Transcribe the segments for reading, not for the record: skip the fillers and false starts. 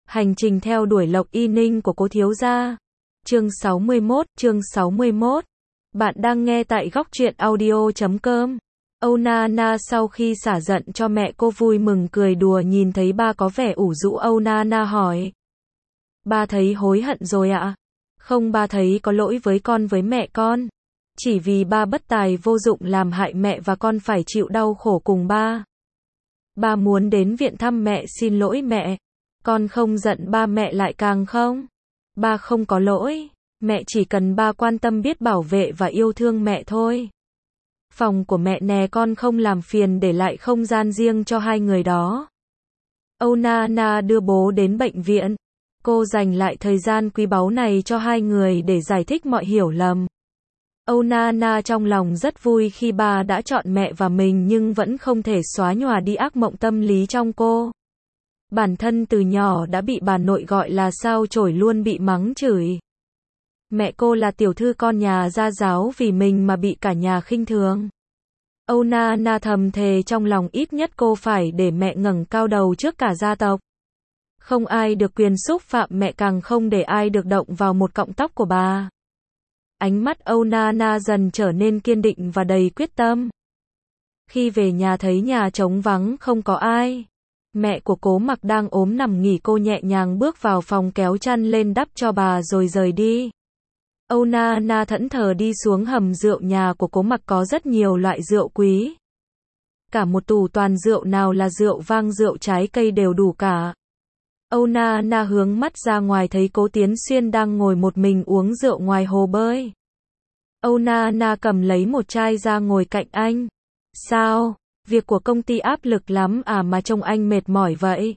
Hành trình theo đuổi Lộc Y Ninh của Cố thiếu gia. Chương 61. Bạn đang nghe tại góc truyện audio.com. Âu Na Na sau khi xả giận cho mẹ cô vui mừng cười đùa nhìn thấy ba có vẻ ủ rũ. Âu Na Na hỏi: ba thấy hối hận rồi ạ? Không, ba thấy có lỗi với con với mẹ con. Chỉ vì ba bất tài vô dụng làm hại mẹ và con phải chịu đau khổ cùng ba. Ba muốn đến viện thăm mẹ xin lỗi mẹ. Con không giận ba, mẹ lại càng không. Ba không có lỗi. Mẹ chỉ cần ba quan tâm biết bảo vệ và yêu thương mẹ thôi. Phòng của mẹ nè, con không làm phiền để lại không gian riêng cho hai người đó. Âu Na Na đưa bố đến bệnh viện. Cô dành lại thời gian quý báu này cho hai người để giải thích mọi hiểu lầm. Âu Na Na trong lòng rất vui khi ba đã chọn mẹ và mình, nhưng vẫn không thể xóa nhòa đi ác mộng tâm lý trong cô. Bản thân từ nhỏ đã bị bà nội gọi là sao chổi, luôn bị mắng chửi. Mẹ cô là tiểu thư con nhà gia giáo, vì mình mà bị cả nhà khinh thường. Âu Na Na thầm thề trong lòng ít nhất cô phải để mẹ ngẩng cao đầu trước cả gia tộc. Không ai được quyền xúc phạm mẹ, càng không để ai được động vào một cọng tóc của bà. Ánh mắt Âu Na Na dần trở nên kiên định và đầy quyết tâm. Khi về nhà thấy nhà trống vắng không có ai. Mẹ của Cố Mặc đang ốm nằm nghỉ, cô nhẹ nhàng bước vào phòng kéo chăn lên đắp cho bà rồi rời đi. Âu Na Na thẫn thờ đi xuống hầm rượu nhà của Cố Mặc, có rất nhiều loại rượu quý. Cả một tủ toàn rượu, nào là rượu vang, rượu trái cây đều đủ cả. Âu Na Na hướng mắt ra ngoài thấy Cố Tiến Xuyên đang ngồi một mình uống rượu ngoài hồ bơi. Âu Na Na cầm lấy một chai ra ngồi cạnh anh. Sao? Việc của công ty áp lực lắm à mà trông anh mệt mỏi vậy?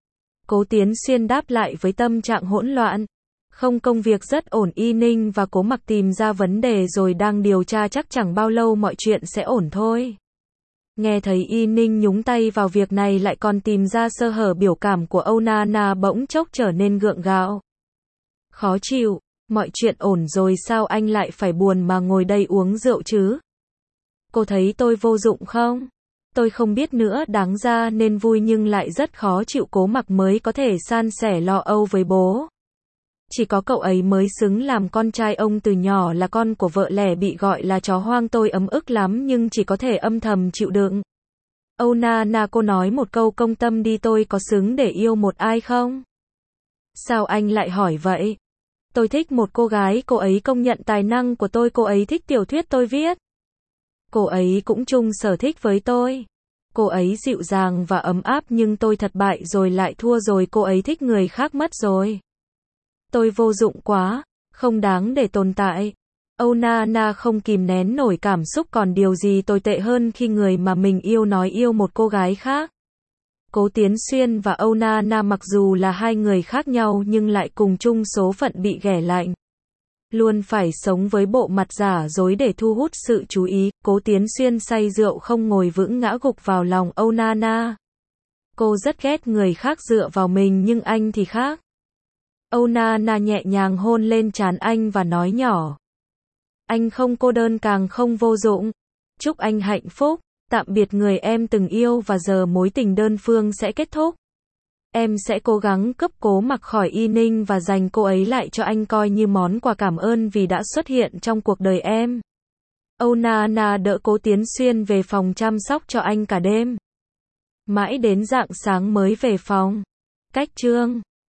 Cố Tiến Xuyên đáp lại với tâm trạng hỗn loạn. Không, công việc rất ổn. Y Ninh và Cố Mặc tìm ra vấn đề rồi đang điều tra, chắc chẳng bao lâu mọi chuyện sẽ ổn thôi. Nghe thấy Y Ninh nhúng tay vào việc này lại còn tìm ra sơ hở, biểu cảm của Âu Na Na bỗng chốc trở nên gượng gạo. Khó chịu, mọi chuyện ổn rồi sao anh lại phải buồn mà ngồi đây uống rượu chứ? Cô thấy tôi vô dụng không? Tôi không biết nữa, đáng ra nên vui nhưng lại rất khó chịu. Cố Mặc mới có thể san sẻ lo âu với bố. Chỉ có cậu ấy mới xứng làm con trai ông, từ nhỏ là con của vợ lẽ bị gọi là chó hoang, tôi ấm ức lắm nhưng chỉ có thể âm thầm chịu đựng. Âu Na Na, cô nói một câu công tâm đi, tôi có xứng để yêu một ai không? Sao anh lại hỏi vậy? Tôi thích một cô gái, cô ấy công nhận tài năng của tôi, cô ấy thích tiểu thuyết tôi viết. Cô ấy cũng chung sở thích với tôi. Cô ấy dịu dàng và ấm áp nhưng tôi thất bại rồi, lại thua rồi, cô ấy thích người khác mất rồi. Tôi vô dụng quá, không đáng để tồn tại. Âu Na Na không kìm nén nổi cảm xúc, còn điều gì tồi tệ hơn khi người mà mình yêu nói yêu một cô gái khác. Cố Tiến Xuyên và Âu Na Na mặc dù là hai người khác nhau nhưng lại cùng chung số phận bị ghẻ lạnh. Luôn phải sống với bộ mặt giả dối để thu hút sự chú ý. Cố Tiến Xuyên say rượu không ngồi vững, ngã gục vào lòng Âu Na Na. Cô rất ghét người khác dựa vào mình nhưng anh thì khác. Âu Na Na nhẹ nhàng hôn lên trán anh và nói nhỏ: anh không cô đơn, càng không vô dụng. Chúc anh hạnh phúc. Tạm biệt người em từng yêu, và giờ mối tình đơn phương sẽ kết thúc. Em sẽ cố gắng cướp Cố Mặc khỏi Y Ninh và dành cô ấy lại cho anh, coi như món quà cảm ơn vì đã xuất hiện trong cuộc đời em. Âu Na Na đỡ Cố Tiến Xuyên về phòng chăm sóc cho anh cả đêm. Mãi đến rạng sáng mới về phòng. Cách chương